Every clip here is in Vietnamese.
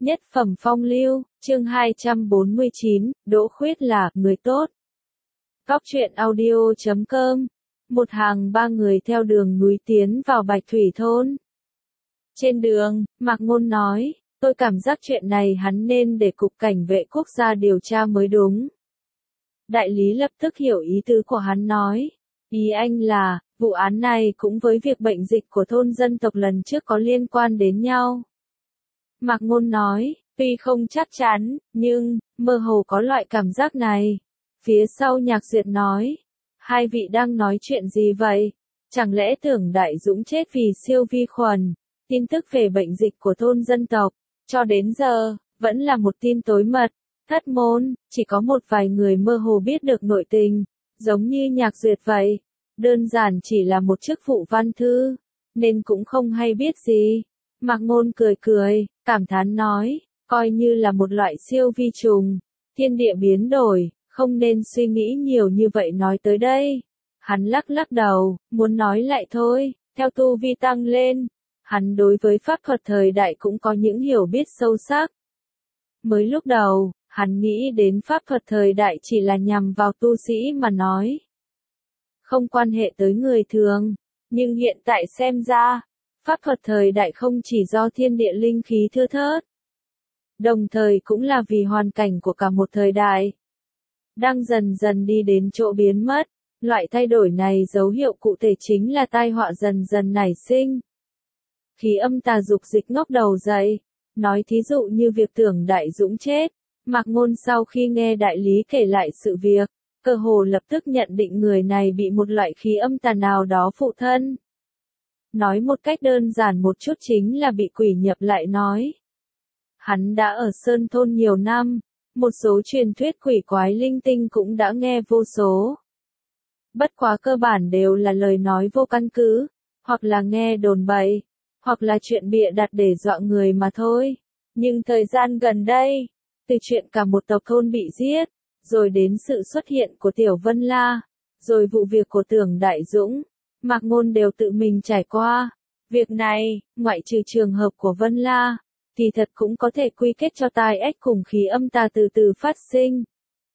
Nhất phẩm phong lưu, chương 249, Đỗ Khuyết là người tốt. Góc truyện audio.com. Một hàng ba người theo đường núi tiến vào Bạch Thủy thôn. Trên đường, Mạc Ngôn nói, tôi cảm giác chuyện này hắn nên để Cục Cảnh vệ Quốc gia điều tra mới đúng. Đại lý lập tức hiểu ý tứ của hắn nói. Ý anh là, vụ án này cũng với việc bệnh dịch của thôn dân tộc lần trước có liên quan đến nhau. Mạc Ngôn nói, tuy không chắc chắn, nhưng, mơ hồ có loại cảm giác này. Phía sau Nhạc Duyệt nói, hai vị đang nói chuyện gì vậy? Chẳng lẽ tưởng Đại Dũng chết vì siêu vi khuẩn? Tin tức về bệnh dịch của thôn dân tộc, cho đến giờ, vẫn là một tin tối mật. Thất môn, chỉ có một vài người mơ hồ biết được nội tình, giống như Nhạc Duyệt vậy. Đơn giản chỉ là một chức vụ văn thư, nên cũng không hay biết gì. Mạc Ngôn cười cười, cảm thán nói, coi như là một loại siêu vi trùng, thiên địa biến đổi, không nên suy nghĩ nhiều như vậy nói tới đây. Hắn lắc lắc đầu, muốn nói lại thôi, theo tu vi tăng lên, hắn đối với pháp thuật thời đại cũng có những hiểu biết sâu sắc. Mới lúc đầu, hắn nghĩ đến pháp thuật thời đại chỉ là nhằm vào tu sĩ mà nói, không quan hệ tới người thường, nhưng hiện tại xem ra, pháp thuật thời đại không chỉ do thiên địa linh khí thưa thớt, đồng thời cũng là vì hoàn cảnh của cả một thời đại đang dần dần đi đến chỗ biến mất. Loại thay đổi này dấu hiệu cụ thể chính là tai họa dần dần nảy sinh. Khí âm tà dục dịch ngóc đầu dậy, nói thí dụ như việc tưởng Đại Dũng chết. Mạc Ngôn sau khi nghe đại lý kể lại sự việc, cơ hồ lập tức nhận định người này bị một loại khí âm tà nào đó phụ thân. Nói một cách đơn giản một chút chính là bị quỷ nhập lại nói. Hắn đã ở Sơn Thôn nhiều năm, một số truyền thuyết quỷ quái linh tinh cũng đã nghe vô số. Bất quá cơ bản đều là lời nói vô căn cứ, hoặc là nghe đồn bậy, hoặc là chuyện bịa đặt để dọa người mà thôi. Nhưng thời gian gần đây, từ chuyện cả một tộc thôn bị giết, rồi đến sự xuất hiện của Tiểu Vân La, rồi vụ việc của tưởng Đại Dũng, Mạc Ngôn đều tự mình trải qua. Việc này, ngoại trừ trường hợp của Vân La, thì thật cũng có thể quy kết cho tai ách cùng khí âm tà từ từ phát sinh.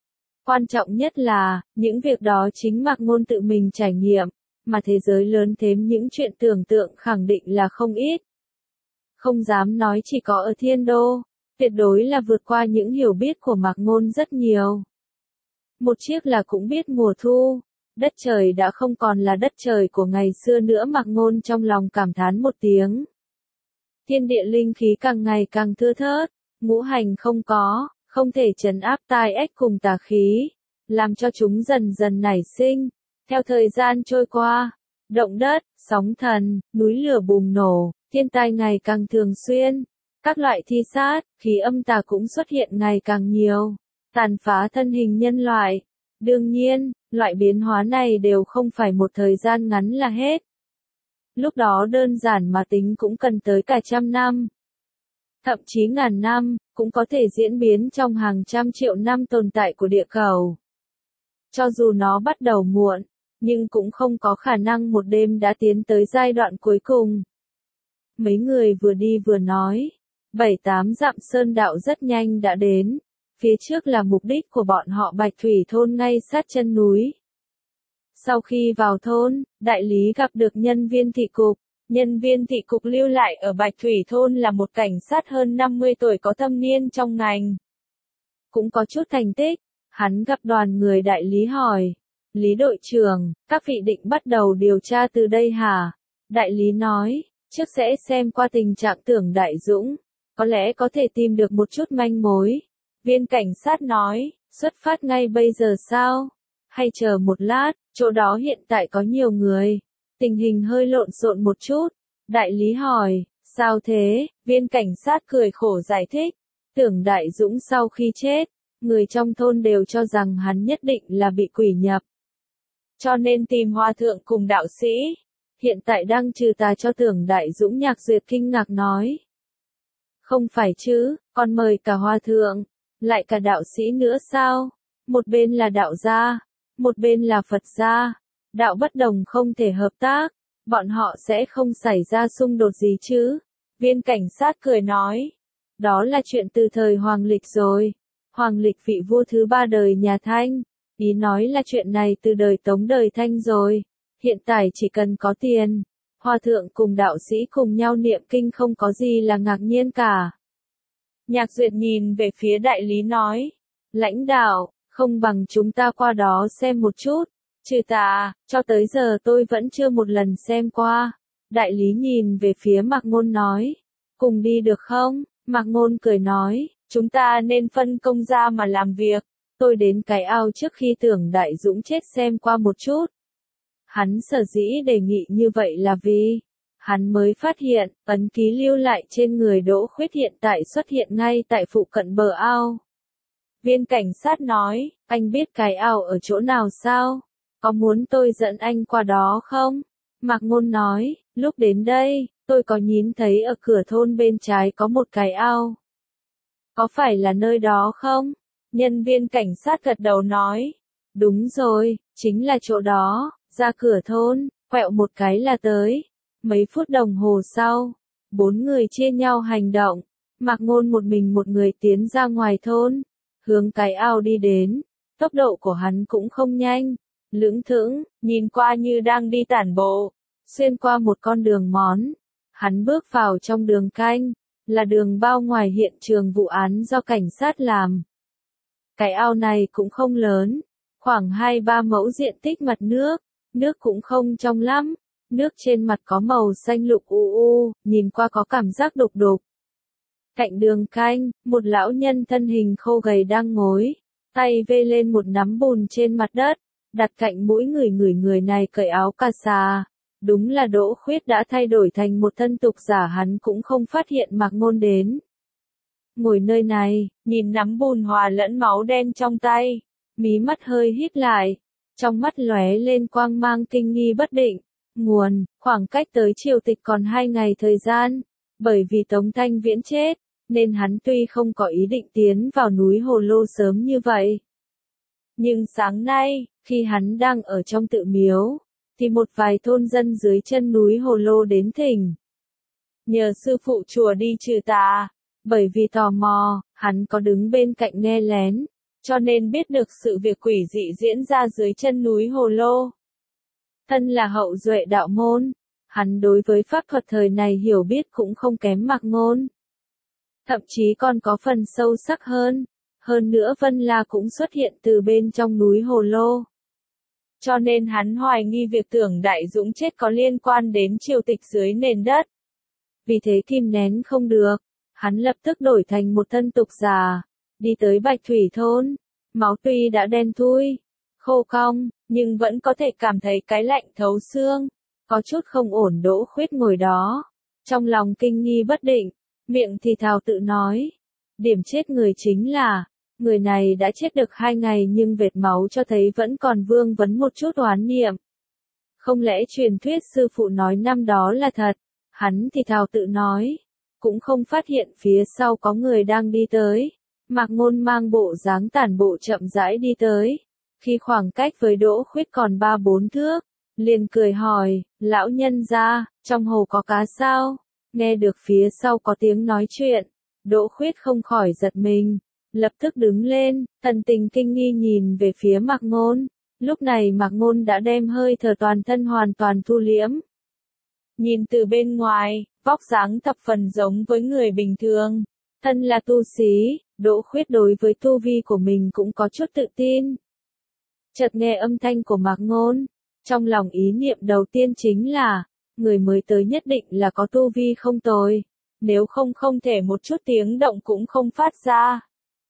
Quan trọng nhất là, những việc đó chính Mạc Ngôn tự mình trải nghiệm, mà thế giới lớn thêm những chuyện tưởng tượng khẳng định là không ít. Không dám nói chỉ có ở Thiên Đô, tuyệt đối là vượt qua những hiểu biết của Mạc Ngôn rất nhiều. Một chiếc là cũng biết mùa thu, đất trời đã không còn là đất trời của ngày xưa nữa. Mạc Ngôn trong lòng cảm thán một tiếng. Thiên địa linh khí càng ngày càng thưa thớt, ngũ hành không có, không thể trấn áp tai ách cùng tà khí, làm cho chúng dần dần nảy sinh. Theo thời gian trôi qua, động đất, sóng thần, núi lửa bùng nổ, thiên tai ngày càng thường xuyên, các loại thi sát, khí âm tà cũng xuất hiện ngày càng nhiều, tàn phá thân hình nhân loại. Đương nhiên, loại biến hóa này đều không phải một thời gian ngắn là hết. Lúc đó đơn giản mà tính cũng cần tới cả trăm năm, thậm chí ngàn năm, cũng có thể diễn biến trong hàng trăm triệu năm tồn tại của địa cầu. Cho dù nó bắt đầu muộn, nhưng cũng không có khả năng một đêm đã tiến tới giai đoạn cuối cùng. Mấy người vừa đi vừa nói, 7-8 dặm sơn đạo rất nhanh đã đến, phía trước là mục đích của bọn họ Bạch Thủy thôn ngay sát chân núi. Sau khi vào thôn, đại lý gặp được nhân viên thị cục. Nhân viên thị cục lưu lại ở Bạch Thủy thôn là một cảnh sát hơn 50 tuổi có thâm niên trong ngành, cũng có chút thành tích. Hắn gặp đoàn người đại lý hỏi, Lý đội trưởng, các vị định bắt đầu điều tra từ đây hả? Đại lý nói, trước sẽ xem qua tình trạng tưởng Đại Dũng, có lẽ có thể tìm được một chút manh mối. Viên cảnh sát nói, xuất phát ngay bây giờ sao? Hay chờ một lát, chỗ đó hiện tại có nhiều người. Tình hình hơi lộn xộn một chút. Đại lý hỏi, sao thế? Viên cảnh sát cười khổ giải thích. Tưởng Đại Dũng sau khi chết, người trong thôn đều cho rằng hắn nhất định là bị quỷ nhập. Cho nên tìm hòa thượng cùng đạo sĩ. Hiện tại đang trừ tà cho tưởng Đại Dũng. Nhạc Duyệt kinh ngạc nói. Không phải chứ, còn mời cả hòa thượng, lại cả đạo sĩ nữa sao? Một bên là đạo gia, một bên là Phật gia. Đạo bất đồng không thể hợp tác, bọn họ sẽ không xảy ra xung đột gì chứ? Viên cảnh sát cười nói. Đó là chuyện từ thời Hoàng Lịch rồi. Hoàng Lịch vị vua thứ 3 đời nhà Thanh. Ý nói là chuyện này từ đời Tống đời Thanh rồi. Hiện tại chỉ cần có tiền, hòa thượng cùng đạo sĩ cùng nhau niệm kinh không có gì là ngạc nhiên cả. Nhạc Duyệt nhìn về phía đại lý nói. Lãnh đạo, không bằng chúng ta qua đó xem một chút. Trừ tà, cho tới giờ tôi vẫn chưa một lần xem qua. Đại lý nhìn về phía Mạc Ngôn nói. Cùng đi được không? Mạc Ngôn cười nói. Chúng ta nên phân công ra mà làm việc. Tôi đến cái ao trước khi Tưởng Đại Dũng chết xem qua một chút. Hắn sở dĩ đề nghị như vậy là vì hắn mới phát hiện, ấn ký lưu lại trên người Đỗ Khuyết hiện tại xuất hiện ngay tại phụ cận bờ ao. Viên cảnh sát nói, anh biết cái ao ở chỗ nào sao? Có muốn tôi dẫn anh qua đó không? Mạc Ngôn nói, lúc đến đây, tôi có nhìn thấy ở cửa thôn bên trái có một cái ao. Có phải là nơi đó không? Nhân viên cảnh sát gật đầu nói, đúng rồi, chính là chỗ đó, ra cửa thôn, quẹo một cái là tới. Mấy phút đồng hồ sau, 4 người chia nhau hành động. Mạc Ngôn một mình một người tiến ra ngoài thôn, hướng cái ao đi đến. Tốc độ của hắn cũng không nhanh, lững thững, nhìn qua như đang đi tản bộ, xuyên qua một con đường mòn. Hắn bước vào trong đường canh, là đường bao ngoài hiện trường vụ án do cảnh sát làm. Cái ao này cũng không lớn, khoảng 2-3 mẫu diện tích mặt nước, nước cũng không trong lắm. Nước trên mặt có màu xanh lục u u, nhìn qua có cảm giác đục đục. Cạnh đường canh, một lão nhân thân hình khô gầy đang ngồi, tay vê lên một nắm bùn trên mặt đất, đặt cạnh mũi người này cởi áo cà sa. Đúng là Đỗ Khuyết đã thay đổi thành một thân tục giả, hắn cũng không phát hiện Mạc Ngôn đến. Ngồi nơi này, nhìn nắm bùn hòa lẫn máu đen trong tay, mí mắt hơi híp lại, trong mắt lóe lên quang mang kinh nghi bất định. Nguồn, khoảng cách tới triều tịch còn 2 ngày thời gian, bởi vì Tống Thanh Viễn chết, nên hắn tuy không có ý định tiến vào núi Hồ Lô sớm như vậy. Nhưng sáng nay, khi hắn đang ở trong tự miếu, thì một vài thôn dân dưới chân núi Hồ Lô đến thỉnh. Nhờ sư phụ chùa đi trừ tà, bởi vì tò mò, hắn có đứng bên cạnh nghe lén, cho nên biết được sự việc quỷ dị diễn ra dưới chân núi Hồ Lô. Thân là hậu duệ đạo môn, hắn đối với pháp thuật thời này hiểu biết cũng không kém Mạc Ngôn. Thậm chí còn có phần sâu sắc hơn. Hơn nữa Vân La cũng xuất hiện từ bên trong núi Hồ Lô. Cho nên hắn hoài nghi việc Tưởng Đại Dũng chết có liên quan đến triều tịch dưới nền đất. Vì thế kìm nén không được, hắn lập tức đổi thành một thân tục giả, đi tới Bạch Thủy thôn. Máu tuy đã đen thui, khô cong, nhưng vẫn có thể cảm thấy cái lạnh thấu xương, có chút không ổn. Đỗ Khuyết ngồi đó, trong lòng kinh nghi bất định, miệng thì thào tự nói, điểm chết người chính là, người này đã chết được 2 ngày nhưng vệt máu cho thấy vẫn còn vương vấn một chút oán niệm. Không lẽ truyền thuyết sư phụ nói năm đó là thật? Hắn thì thào tự nói, cũng không phát hiện phía sau có người đang đi tới. Mạc Ngôn mang bộ dáng tản bộ chậm rãi đi tới. Khi khoảng cách với Đỗ Khuyết còn 3-4 thước, liền cười hỏi, lão nhân gia, trong hồ có cá sao? Nghe được phía sau có tiếng nói chuyện, Đỗ Khuyết không khỏi giật mình, lập tức đứng lên, thần tình kinh nghi nhìn về phía Mạc Ngôn. Lúc này Mạc Ngôn đã đem hơi thở toàn thân hoàn toàn thu liễm. Nhìn từ bên ngoài, vóc dáng thập phần giống với người bình thường. Thân là tu sĩ, Đỗ Khuyết đối với tu vi của mình cũng có chút tự tin. Chợt nghe âm thanh của Mạc Ngôn, trong lòng ý niệm đầu tiên chính là, người mới tới nhất định là có tu vi không tồi, nếu không không thể một chút tiếng động cũng không phát ra.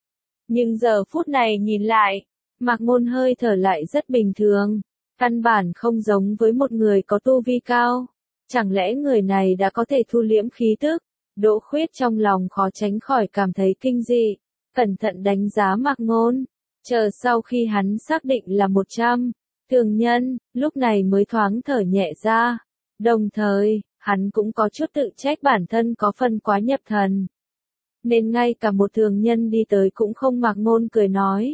Nhưng giờ phút này nhìn lại, Mạc Ngôn hơi thở lại rất bình thường, căn bản không giống với một người có tu vi cao. Chẳng lẽ người này đã có thể thu liễm khí tức? Đỗ Khuyết trong lòng khó tránh khỏi cảm thấy kinh dị, cẩn thận đánh giá Mạc Ngôn. Chờ sau khi hắn xác định là 100 thường nhân, lúc này mới thoáng thở nhẹ ra. Đồng thời, hắn cũng có chút tự trách bản thân có phần quá nhập thần. Nên ngay cả một thường nhân đi tới cũng không. Mạc Ngôn cười nói.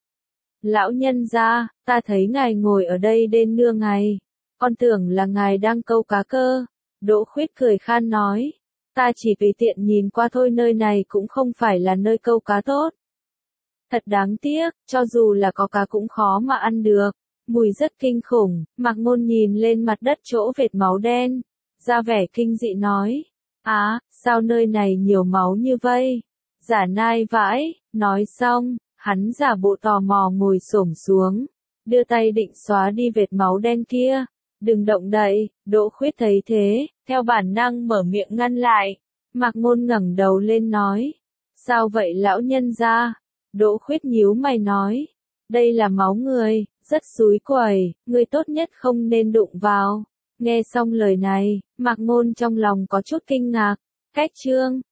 Lão nhân gia, ta thấy ngài ngồi ở đây đến nửa ngày, con tưởng là ngài đang câu cá cơ. Đỗ Khuyết cười khan nói. Ta chỉ tùy tiện nhìn qua thôi, nơi này cũng không phải là nơi câu cá tốt. Thật đáng tiếc, cho dù là có cá cũng khó mà ăn được. Mùi rất kinh khủng, Mạc Ngôn nhìn lên mặt đất chỗ vệt máu đen. Ra vẻ kinh dị nói. Á, sao nơi này nhiều máu như vây? Giả nai vãi, nói xong, hắn giả bộ tò mò ngồi xổm xuống. Đưa tay định xóa đi vệt máu đen kia. Đừng động đậy, Đỗ Khuyết thấy thế, theo bản năng mở miệng ngăn lại. Mạc Ngôn ngẩng đầu lên nói. Sao vậy lão nhân gia? Đỗ Khuyết nhíu mày nói. Đây là máu người, rất xúi quẩy, người tốt nhất không nên đụng vào. Nghe xong lời này, Mạc Ngôn trong lòng có chút kinh ngạc. Cách chương